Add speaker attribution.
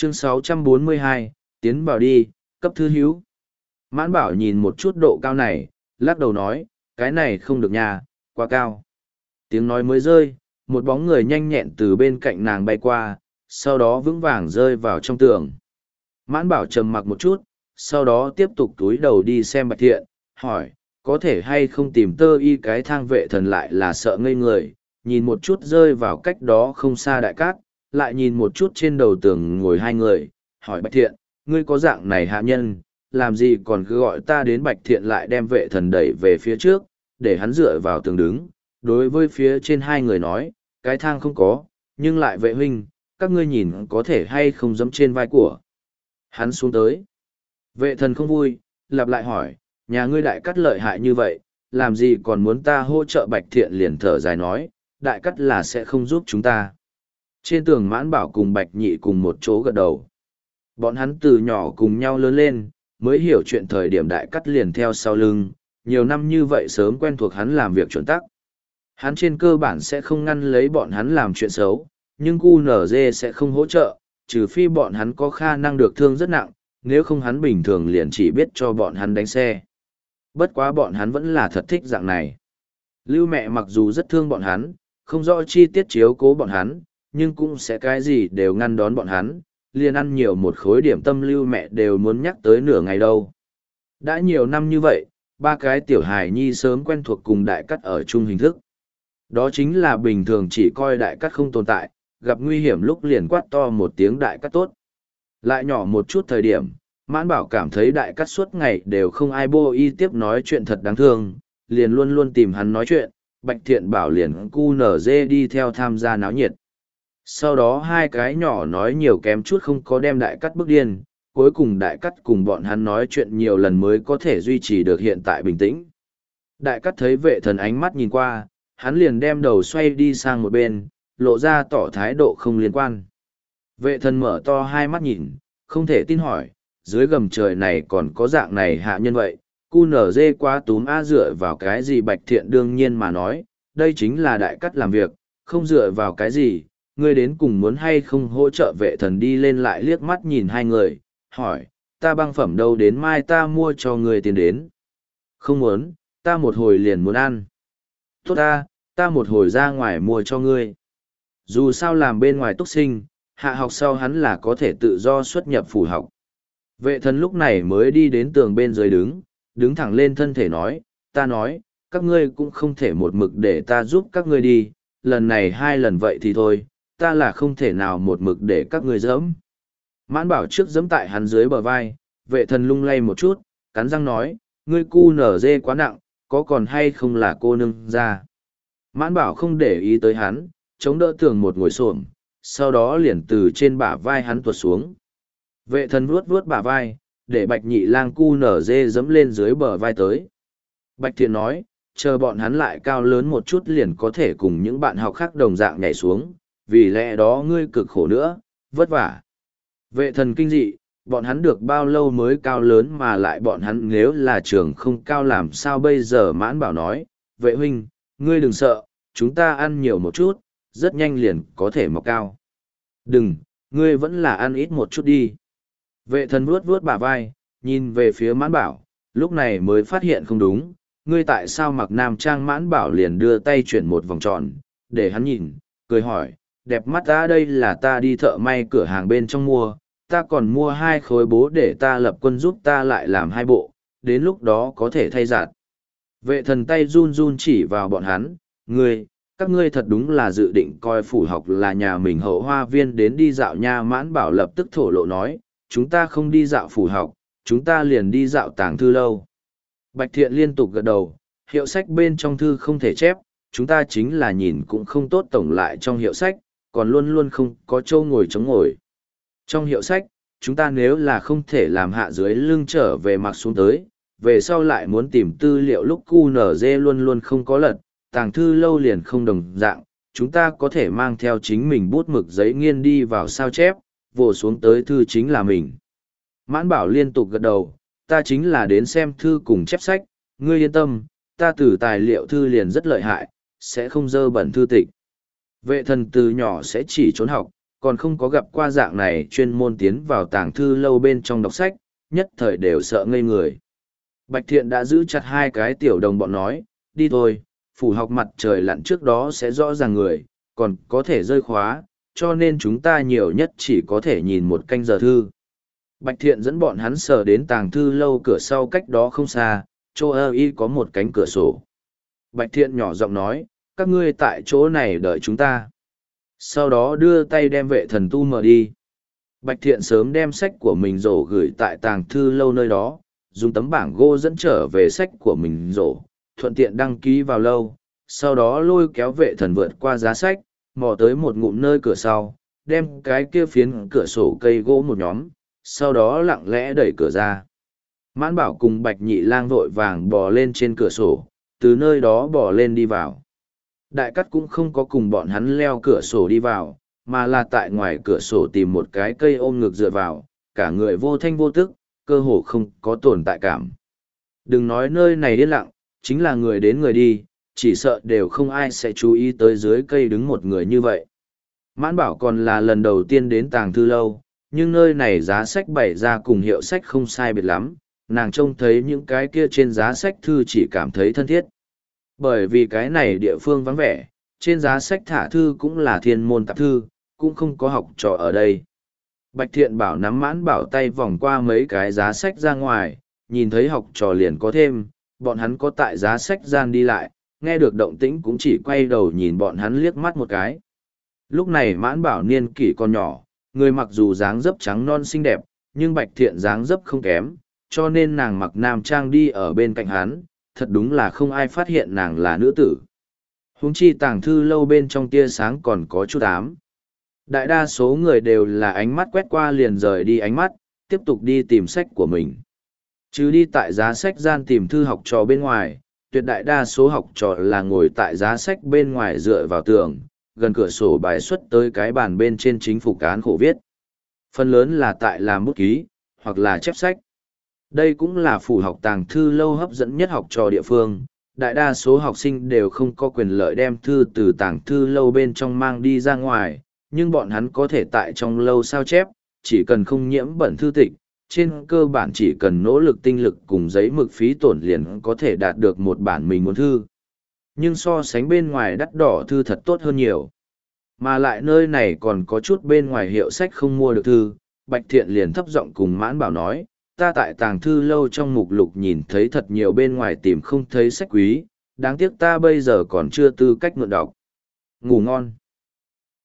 Speaker 1: Chương 642, tiến vào đi, cấp thư hữu. Mãn Bảo nhìn một chút độ cao này, lắc đầu nói, cái này không được nha, quá cao. Tiếng nói mới rơi, một bóng người nhanh nhẹn từ bên cạnh nàng bay qua, sau đó vững vàng rơi vào trong tường. Mãn Bảo trầm mặc một chút, sau đó tiếp tục túi đầu đi xem Bạch Thiện, hỏi, có thể hay không tìm tơ y cái thang vệ thần lại là sợ ngây người, nhìn một chút rơi vào cách đó không xa đại cát, lại nhìn một chút trên đầu tường ngồi hai người, hỏi Bạch Thiện, ngươi có dạng này hạ nhân, làm gì còn cứ gọi ta đến Bạch Thiện lại đem vệ thần đẩy về phía trước, để hắn dựa vào tường đứng, đối với phía trên hai người nói, cái thang không có, nhưng lại vệ huynh, các ngươi nhìn có thể hay không dẫm trên vai của. Hắn xuống tới. Vệ thần không vui, lặp lại hỏi, nhà ngươi đại cắt lợi hại như vậy, làm gì còn muốn ta hỗ trợ Bạch Thiện liền thở dài nói, đại cắt là sẽ không giúp chúng ta. Trên tường Mãn Bảo cùng Bạch Nhị cùng một chỗ gật đầu. Bọn hắn từ nhỏ cùng nhau lớn lên, mới hiểu chuyện thời điểm đại cắt liền theo sau lưng, nhiều năm như vậy sớm quen thuộc hắn làm việc chuẩn tắc. Hắn trên cơ bản sẽ không ngăn lấy bọn hắn làm chuyện xấu, nhưng QNZ sẽ không hỗ trợ, trừ phi bọn hắn có khả năng được thương rất nặng, nếu không hắn bình thường liền chỉ biết cho bọn hắn đánh xe. Bất quá bọn hắn vẫn là thật thích dạng này. Lưu mẹ mặc dù rất thương bọn hắn, không rõ chi tiết chiếu cố bọn hắn, nhưng cũng sẽ cái gì đều ngăn đón bọn hắn, liền ăn nhiều một khối điểm tâm Lưu mẹ đều muốn nhắc tới nửa ngày đâu. Đã nhiều năm như vậy, ba cái tiểu hài nhi sớm quen thuộc cùng đại cắt ở chung hình thức. Đó chính là bình thường chỉ coi đại cắt không tồn tại, gặp nguy hiểm lúc liền quát to một tiếng đại cắt tốt. Lại nhỏ một chút thời điểm, Mãn Bảo cảm thấy đại cắt suốt ngày đều không ai bô y tiếp nói chuyện thật đáng thương, liền luôn luôn tìm hắn nói chuyện, Bạch Thiện bảo liền cu nở dê đi theo tham gia náo nhiệt. Sau đó hai cái nhỏ nói nhiều kém chút không có đem đại cắt bức điên, cuối cùng đại cắt cùng bọn hắn nói chuyện nhiều lần mới có thể duy trì được hiện tại bình tĩnh. Đại cắt thấy vệ thần ánh mắt nhìn qua, hắn liền đem đầu xoay đi sang một bên, lộ ra tỏ thái độ không liên quan. Vệ thần mở to hai mắt nhìn, không thể tin hỏi, dưới gầm trời này còn có dạng này hạ nhân vậy, cu nở dê quá túm a dựa vào cái gì Bạch Thiện đương nhiên mà nói, đây chính là đại cắt làm việc, không dựa vào cái gì, ngươi đến cùng muốn hay không hỗ trợ vệ thần đi lên lại liếc mắt nhìn hai người, hỏi, ta băng phẩm đâu đến mai ta mua cho ngươi tiền đến. Không muốn, ta một hồi liền muốn ăn. Tốt ta một hồi ra ngoài mua cho ngươi. Dù sao làm bên ngoài túc sinh, hạ học sau hắn là có thể tự do xuất nhập phủ học. Vệ thần lúc này mới đi đến tường bên dưới đứng thẳng lên thân thể nói, ta nói, các ngươi cũng không thể một mực để ta giúp các ngươi đi, lần này hai lần vậy thì thôi, ta là không thể nào một mực để các ngươi dẫm. Mãn Bảo trước dẫm tại hắn dưới bờ vai, vệ thần lung lay một chút, cắn răng nói, ngươi cu nở dê quá nặng, có còn hay không là cô nương ra. Mãn Bảo không để ý tới hắn, chống đỡ tường một ngồi xổm, sau đó liền từ trên bả vai hắn tuột xuống. Vệ thần vuốt vuốt bả vai, để Bạch Nhị Lang cu nở dê dẫm lên dưới bờ vai tới. Bạch Thiện nói, chờ bọn hắn lại cao lớn một chút liền có thể cùng những bạn học khác đồng dạng nhảy xuống, vì lẽ đó ngươi cực khổ nữa, vất vả. Vệ thần kinh dị, bọn hắn được bao lâu mới cao lớn mà lại bọn hắn nếu là trường không cao làm sao bây giờ. Mãn Bảo nói, vệ huynh, ngươi đừng sợ, chúng ta ăn nhiều một chút, rất nhanh liền có thể mọc cao. Đừng, ngươi vẫn là ăn ít một chút đi. Vệ thần vuốt vuốt bả vai, nhìn về phía Mãn Bảo, lúc này mới phát hiện không đúng, ngươi tại sao mặc nam trang. Mãn Bảo liền đưa tay chuyển một vòng tròn, để hắn nhìn, cười hỏi, đẹp mắt ta, đây là ta đi thợ may cửa hàng bên trong mua, ta còn mua 2 khối bố để ta lập quân giúp ta lại làm 2 bộ, đến lúc đó có thể thay giặt. Vệ thần tay run run chỉ vào bọn hắn, các ngươi thật đúng là dự định coi phủ học là nhà mình hậu hoa viên đến đi dạo nha. Mãn Bảo lập tức thổ lộ nói, chúng ta không đi dạo phủ học, chúng ta liền đi dạo tàng thư lâu. Bạch Thiện liên tục gật đầu, hiệu sách bên trong thư không thể chép, chúng ta chính là nhìn cũng không tốt tổng lại trong hiệu sách, còn luôn luôn không có châu ngồi chống ngồi. Trong hiệu sách, chúng ta nếu là không thể làm hạ dưới lưng trở về mặc xuống tới, về sau lại muốn tìm tư liệu lúc QNZ luôn luôn không có lật, tàng thư lâu liền không đồng dạng, chúng ta có thể mang theo chính mình bút mực giấy nghiên đi vào sao chép, vồ xuống tới thư chính là mình. Mãn Bảo liên tục gật đầu, ta chính là đến xem thư cùng chép sách, ngươi yên tâm, ta từ tài liệu thư liền rất lợi hại, sẽ không dơ bẩn thư tịch. Vệ thần từ nhỏ sẽ chỉ trốn học, còn không có gặp qua dạng này chuyên môn tiến vào tàng thư lâu bên trong đọc sách, nhất thời đều sợ ngây người. Bạch Thiện đã giữ chặt hai cái tiểu đồng bọn nói, đi thôi, phủ học mặt trời lặn trước đó sẽ rõ ràng người, còn có thể rơi khóa, cho nên chúng ta nhiều nhất chỉ có thể nhìn một canh giờ thư. Bạch Thiện dẫn bọn hắn sờ đến tàng thư lâu cửa sau cách đó không xa, chỗ y có một cánh cửa sổ. Bạch Thiện nhỏ giọng nói, các ngươi tại chỗ này đợi chúng ta. Sau đó đưa tay đem vệ thần tu mở đi. Bạch Thiện sớm đem sách của mình rổ gửi tại tàng thư lâu nơi đó, dùng tấm bảng gỗ dẫn trở về sách của mình rổ, thuận tiện đăng ký vào lâu, sau đó lôi kéo vệ thần vượt qua giá sách, mò tới một ngụm nơi cửa sau, đem cái kia phiến cửa sổ cây gỗ một nhóm, sau đó lặng lẽ đẩy cửa ra. Mãn Bảo cùng Bạch Nhị Lang vội vàng bò lên trên cửa sổ, từ nơi đó bò lên đi vào. Đại Cắt cũng không có cùng bọn hắn leo cửa sổ đi vào, mà là tại ngoài cửa sổ tìm một cái cây ôm ngực dựa vào, cả người vô thanh vô tức, cơ hồ không có tồn tại cảm. Đừng nói nơi này yên lặng, chính là người đến người đi, chỉ sợ đều không ai sẽ chú ý tới dưới cây đứng một người như vậy. Mãn Bảo còn là lần đầu tiên đến tàng thư lâu, nhưng nơi này giá sách bày ra cùng hiệu sách không sai biệt lắm, nàng trông thấy những cái kia trên giá sách thư chỉ cảm thấy thân thiết. Bởi vì cái này địa phương vắng vẻ, trên giá sách thả thư cũng là thiên môn tạp thư, cũng không có học trò ở đây. Bạch Thiện Bảo nắm Mãn Bảo tay vòng qua mấy cái giá sách ra ngoài, nhìn thấy học trò liền có thêm, bọn hắn có tại giá sách gian đi lại, nghe được động tĩnh cũng chỉ quay đầu nhìn bọn hắn liếc mắt một cái. Lúc này Mãn Bảo niên kỷ còn nhỏ, người mặc dù dáng dấp trắng non xinh đẹp, nhưng Bạch Thiện dáng dấp không kém, cho nên nàng mặc nam trang đi ở bên cạnh hắn, thật đúng là không ai phát hiện nàng là nữ tử. Huống chi tàng thư lâu bên trong tia sáng còn có chút ám. Đại đa số người đều là ánh mắt quét qua liền rời đi ánh mắt, tiếp tục đi tìm sách của mình. Chứ đi tại giá sách gian tìm thư học trò bên ngoài, tuyệt đại đa số học trò là ngồi tại giá sách bên ngoài dựa vào tường, gần cửa sổ bài xuất tới cái bàn bên trên chính phủ cán khổ viết. Phần lớn là tại làm bút ký, hoặc là chép sách. Đây cũng là phủ học tàng thư lâu hấp dẫn nhất học trò địa phương. Đại đa số học sinh đều không có quyền lợi đem thư từ tàng thư lâu bên trong mang đi ra ngoài, nhưng bọn hắn có thể tại trong lâu sao chép, chỉ cần không nhiễm bẩn thư tịch, trên cơ bản chỉ cần nỗ lực tinh lực cùng giấy mực phí tổn liền có thể đạt được một bản mình muốn thư. Nhưng so sánh bên ngoài đắt đỏ thư thật tốt hơn nhiều. Mà lại nơi này còn có chút bên ngoài hiệu sách không mua được thư, Bạch Thiện liền thấp giọng cùng Mãn Bảo nói, ta tại tàng thư lâu trong mục lục nhìn thấy thật nhiều bên ngoài tìm không thấy sách quý, đáng tiếc ta bây giờ còn chưa tư cách mượn đọc. Ngủ ngon.